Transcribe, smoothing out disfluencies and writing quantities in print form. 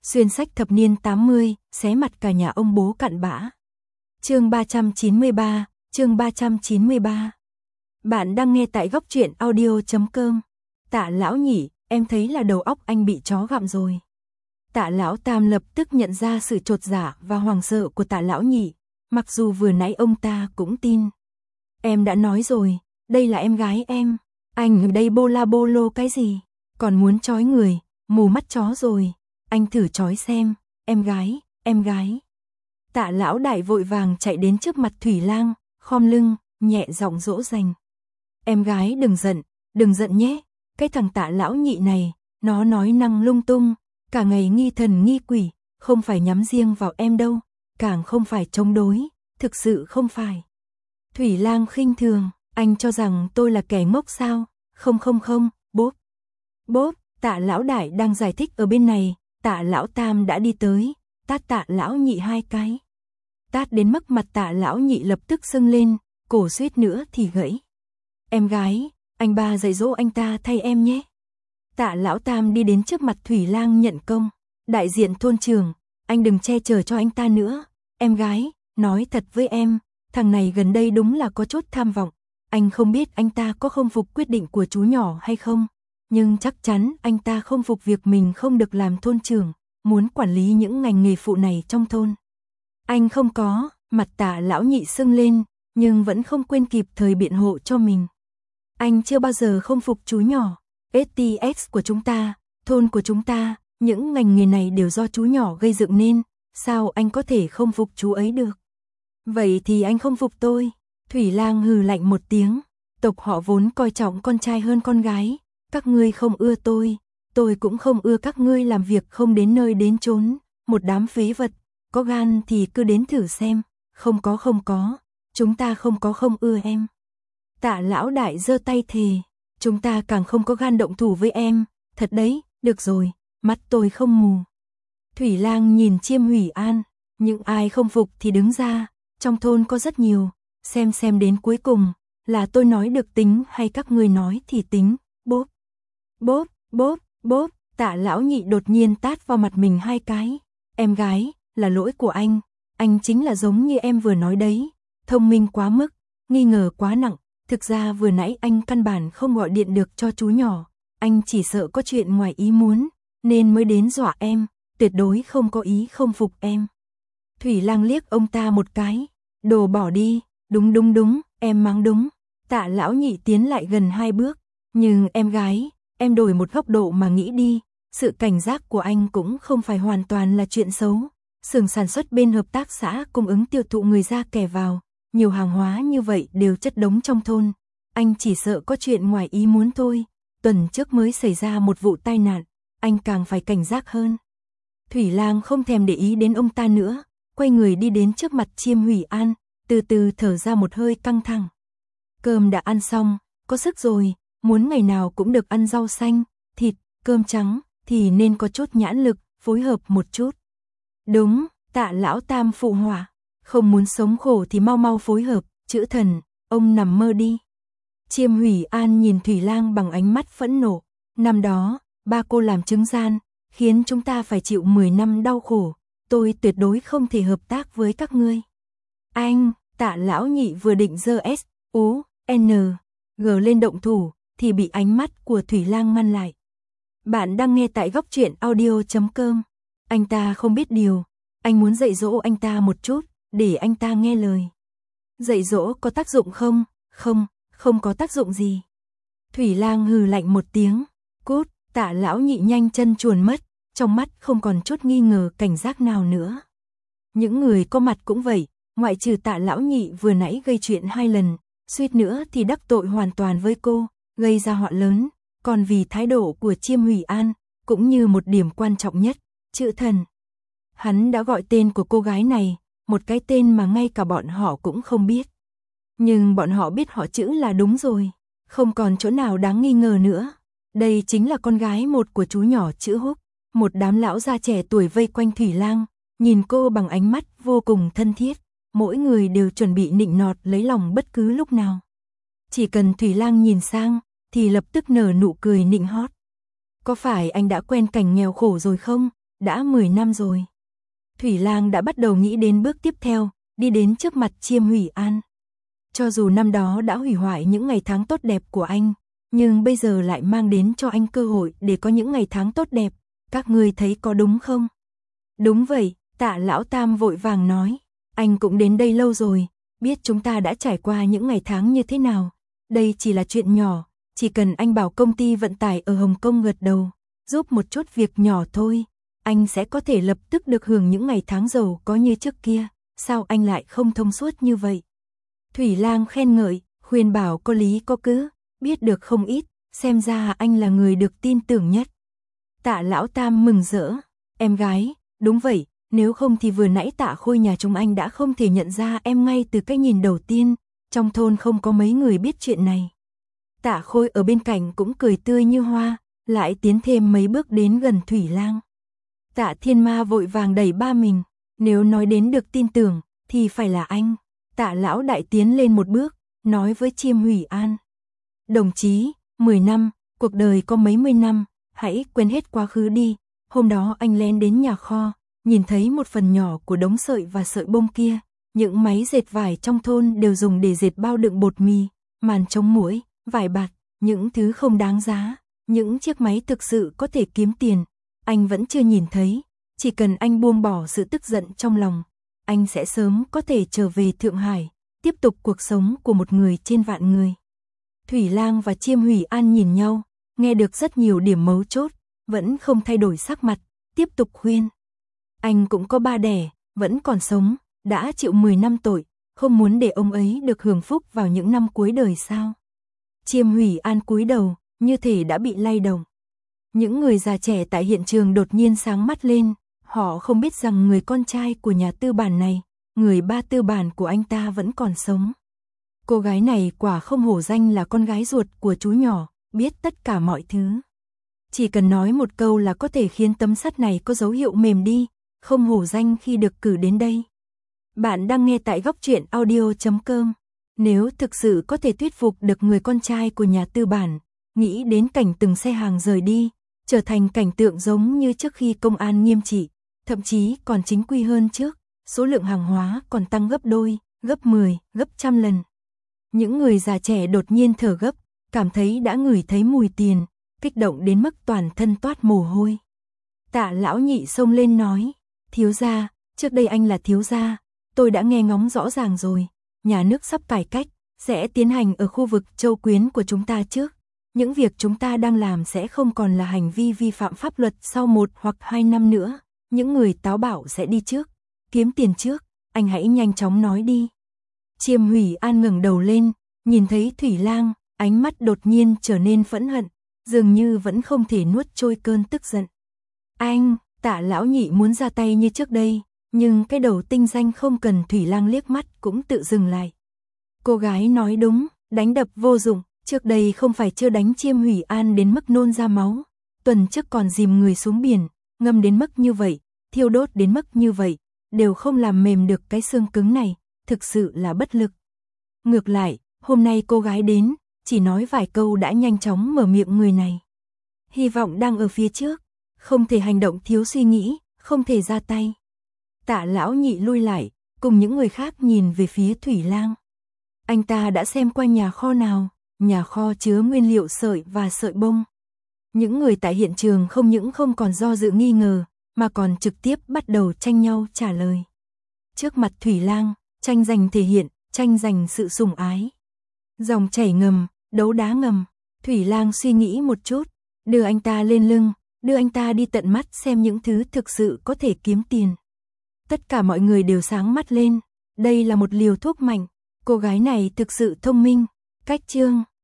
Xuyên sách thập niên 80, xé mặt cả nhà ông bố cặn bã. Chương 393, chương 393. Bạn đang nghe tại góc truyện audio.com. Tạ lão nhị, em thấy là đầu óc anh bị chó gặm rồi. Tạ lão tam lập tức nhận ra sự chột dạ và hoảng sợ của tạ lão nhị, mặc dù vừa nãy ông ta cũng tin. Em đã nói rồi, đây là em gái em. Anh ở đây bô la bô lô cái gì? Còn muốn trói người, mù mắt chó rồi. Anh thử trói xem, em gái, em gái. Tạ lão đại vội vàng chạy đến trước mặt Thủy Lang, khom lưng, nhẹ giọng dỗ dành. Em gái đừng giận nhé, cái thằng tạ lão nhị này, nó nói năng lung tung, cả ngày nghi thần nghi quỷ, không phải nhắm riêng vào em đâu, càng không phải chống đối, thực sự không phải. Thủy Lang khinh thường, anh cho rằng tôi là kẻ ngốc sao? Không, bốp. Bốp, tạ lão đại đang giải thích ở bên này, tạ lão tam đã đi tới, tát tạ lão nhị 2 cái. Tát đến mức mặt tạ lão nhị lập tức sưng lên, cổ suýt nữa thì gãy. Em gái, anh ba dạy dỗ anh ta thay em nhé. Tạ lão tam đi đến trước mặt Thủy Lang nhận công. Đại diện thôn trưởng, anh đừng che chở cho anh ta nữa. Em gái, nói thật với em, thằng này gần đây đúng là có chút tham vọng. Anh không biết anh ta có không phục quyết định của chú nhỏ hay không, nhưng chắc chắn anh ta không phục việc mình không được làm thôn trưởng, muốn quản lý những ngành nghề phụ này trong thôn. Anh không có, mặt tạ lão nhị sưng lên, nhưng vẫn không quên kịp thời biện hộ cho mình. Anh chưa bao giờ không phục chú nhỏ, STX của chúng ta, thôn của chúng ta, những ngành nghề này đều do chú nhỏ gây dựng nên, sao anh có thể không phục chú ấy được? Vậy thì anh không phục tôi. Thủy Lang hừ lạnh một tiếng, tộc họ vốn coi trọng con trai hơn con gái, các ngươi không ưa tôi cũng không ưa các ngươi làm việc không đến nơi đến chốn, một đám phế vật, có gan thì cứ đến thử xem, không có, chúng ta không ưa em. Tạ lão đại giơ tay thề, chúng ta càng không có gan động thủ với em, thật đấy, được rồi, mắt tôi không mù. Thủy Lang nhìn Chiêm Hủy An, những ai không phục thì đứng ra, trong thôn có rất nhiều, xem đến cuối cùng, là tôi nói được tính hay các ngươi nói thì tính, bốp. Bốp, tạ lão nhị đột nhiên tát vào mặt mình 2 cái. Em gái, là lỗi của anh chính là giống như em vừa nói đấy, thông minh quá mức, nghi ngờ quá nặng, thực ra vừa nãy anh căn bản không gọi điện được cho chú nhỏ, anh chỉ sợ có chuyện ngoài ý muốn, nên mới đến dọa em, tuyệt đối không có ý không phục em. Thủy Lang liếc ông ta một cái, đồ bỏ đi, đúng, em mắng đúng. Tạ lão nhị tiến lại gần 2 bước, nhưng em gái, em đổi một góc độ mà nghĩ đi, sự cảnh giác của anh cũng không phải hoàn toàn là chuyện xấu. Xưởng sản xuất bên hợp tác xã cung ứng tiêu thụ người ra kẻ vào, nhiều hàng hóa như vậy đều chất đống trong thôn. Anh chỉ sợ có chuyện ngoài ý muốn thôi, tuần trước mới xảy ra một vụ tai nạn, anh càng phải cảnh giác hơn. Thủy Lang không thèm để ý đến ông ta nữa, quay người đi đến trước mặt Chiêm Hủy An, từ từ thở ra một hơi căng thẳng. Cơm đã ăn xong, có sức rồi, muốn ngày nào cũng được ăn rau xanh, thịt, cơm trắng, thì nên có chút nhãn lực, phối hợp một chút. Đúng, tạ lão tam phụ họa, không muốn sống khổ thì mau phối hợp, chữ thần, ông nằm mơ đi. Chiêm Hủy An nhìn Thủy Lang bằng ánh mắt phẫn nộ, năm đó, ba cô làm chứng gian, khiến chúng ta phải chịu 10 năm đau khổ, tôi tuyệt đối không thể hợp tác với các ngươi. Anh, tạ lão nhị vừa định giơ S.U.N.G lên động thủ, thì bị ánh mắt của Thủy Lang ngăn lại. Bạn đang nghe tại góc truyện audio.com. Anh ta không biết điều, anh muốn dạy dỗ anh ta một chút, để anh ta nghe lời. Dạy dỗ có tác dụng không? Không có tác dụng gì. Thủy Lang hừ lạnh một tiếng, cút, tạ lão nhị nhanh chân chuồn mất, trong mắt không còn chút nghi ngờ cảnh giác nào nữa. Những người có mặt cũng vậy, ngoại trừ tạ lão nhị vừa nãy gây chuyện 2 lần, suýt nữa thì đắc tội hoàn toàn với cô, gây ra họa lớn, còn vì thái độ của Chiêm Hủy An, cũng như một điểm quan trọng nhất, chữ thần. Hắn đã gọi tên của cô gái này, một cái tên mà ngay cả bọn họ cũng không biết. Nhưng bọn họ biết họ chữ là đúng rồi, không còn chỗ nào đáng nghi ngờ nữa. Đây chính là con gái một của chú nhỏ chữ Húc. Một đám lão già trẻ tuổi vây quanh Thủy Lang, nhìn cô bằng ánh mắt vô cùng thân thiết, mỗi người đều chuẩn bị nịnh nọt lấy lòng bất cứ lúc nào. Chỉ cần Thủy Lang nhìn sang, thì lập tức nở nụ cười nịnh hót. Có phải anh đã quen cảnh nghèo khổ rồi không? đã 10 năm rồi. Thủy Lang đã bắt đầu nghĩ đến bước tiếp theo, đi đến trước mặt Chiêm Hủy An. Cho dù năm đó đã hủy hoại những ngày tháng tốt đẹp của anh, nhưng bây giờ lại mang đến cho anh cơ hội để có những ngày tháng tốt đẹp, các ngươi thấy có đúng không? Đúng vậy, Tạ Lão Tam vội vàng nói, anh cũng đến đây lâu rồi, biết chúng ta đã trải qua những ngày tháng như thế nào, đây chỉ là chuyện nhỏ, chỉ cần anh bảo công ty vận tải ở Hồng Kông gật đầu, giúp một chút việc nhỏ thôi, anh sẽ có thể lập tức được hưởng những ngày tháng giàu có như trước kia, sao anh lại không thông suốt như vậy? Thủy Lang khen ngợi, khuyên bảo có lý có cớ, biết được không ít, xem ra anh là người được tin tưởng nhất. Tạ Lão Tam mừng rỡ, em gái, đúng vậy, nếu không thì vừa nãy Tạ Khôi nhà chúng anh đã không thể nhận ra em ngay từ cái nhìn đầu tiên, trong thôn không có mấy người biết chuyện này. Tạ Khôi ở bên cạnh cũng cười tươi như hoa, lại tiến thêm mấy bước đến gần Thủy Lang. Tạ Thiên Ma vội vàng đẩy ba mình, nếu nói đến được tin tưởng, thì phải là anh. Tạ Lão Đại tiến lên một bước, nói với Chiêm Hủy An. Đồng chí, 10 năm, cuộc đời có mấy mươi năm, hãy quên hết quá khứ đi. Hôm đó anh lén đến nhà kho, nhìn thấy một phần nhỏ của đống sợi và sợi bông kia. Những máy dệt vải trong thôn đều dùng để dệt bao đựng bột mì, màn chống muỗi, vải bạt, những thứ không đáng giá. Những chiếc máy thực sự có thể kiếm tiền, anh vẫn chưa nhìn thấy. Chỉ cần anh buông bỏ sự tức giận trong lòng, anh sẽ sớm có thể trở về Thượng Hải, tiếp tục cuộc sống của một người trên vạn người. Thủy Lang và Chiêm Hủy An nhìn nhau, nghe được rất nhiều điểm mấu chốt, vẫn không thay đổi sắc mặt, tiếp tục khuyên. Anh cũng có ba đẻ, vẫn còn sống, đã chịu 10 năm tội, không muốn để ông ấy được hưởng phúc vào những năm cuối đời sao? Chiêm Hủy An cúi đầu, như thể đã bị lay động. Những người già trẻ tại hiện trường đột nhiên sáng mắt lên, họ không biết rằng người con trai của nhà tư bản này, người ba tư bản của anh ta vẫn còn sống. Cô gái này quả không hổ danh là con gái ruột của chú nhỏ, biết tất cả mọi thứ. Chỉ cần nói một câu là có thể khiến tấm sắt này có dấu hiệu mềm đi, không hổ danh khi được cử đến đây. Bạn đang nghe tại góc truyện audio.com. Nếu thực sự có thể thuyết phục được người con trai của nhà tư bản, nghĩ đến cảnh từng xe hàng rời đi, trở thành cảnh tượng giống như trước khi công an nghiêm trị, thậm chí còn chính quy hơn trước, số lượng hàng hóa còn tăng gấp đôi, gấp 10, gấp trăm lần. Những người già trẻ đột nhiên thở gấp, cảm thấy đã ngửi thấy mùi tiền, kích động đến mức toàn thân toát mồ hôi. Tạ Lão Nhị xông lên nói, thiếu gia, trước đây anh là thiếu gia, tôi đã nghe ngóng rõ ràng rồi, nhà nước sắp cải cách, sẽ tiến hành ở khu vực Châu Quyến của chúng ta trước. Những việc chúng ta đang làm sẽ không còn là hành vi vi phạm pháp luật sau 1 hoặc 2 năm nữa, những người táo bạo sẽ đi trước, kiếm tiền trước, anh hãy nhanh chóng nói đi. Chiêm Hủy An ngẩng đầu lên, nhìn thấy Thủy Lang, ánh mắt đột nhiên trở nên phẫn hận, dường như vẫn không thể nuốt trôi cơn tức giận. Anh, Tạ Lão Nhị muốn ra tay như trước đây, nhưng cái đầu tinh danh không cần Thủy Lang liếc mắt cũng tự dừng lại. Cô gái nói đúng, đánh đập vô dụng, trước đây không phải chưa đánh Chiêm Hủy An đến mức nôn ra máu, tuần trước còn dìm người xuống biển, ngâm đến mức như vậy, thiêu đốt đến mức như vậy, đều không làm mềm được cái xương cứng này, thực sự là bất lực. Ngược lại, hôm nay cô gái đến, chỉ nói vài câu đã nhanh chóng mở miệng người này. Hy vọng đang ở phía trước, không thể hành động thiếu suy nghĩ, không thể ra tay. Tạ Lão Nhị lui lại, cùng những người khác nhìn về phía Thủy Lang. Anh ta đã xem qua nhà kho nào, nhà kho chứa nguyên liệu sợi và sợi bông. Những người tại hiện trường không những không còn do dự nghi ngờ, mà còn trực tiếp bắt đầu tranh nhau trả lời. Trước mặt Thủy Lang, tranh giành thể hiện, tranh giành sự sủng ái. Dòng chảy ngầm, đấu đá ngầm, Thủy Lang suy nghĩ một chút, đưa anh ta lên lưng, đưa anh ta đi tận mắt xem những thứ thực sự có thể kiếm tiền. Tất cả mọi người đều sáng mắt lên, đây là một liều thuốc mạnh, cô gái này thực sự thông minh, cách chương.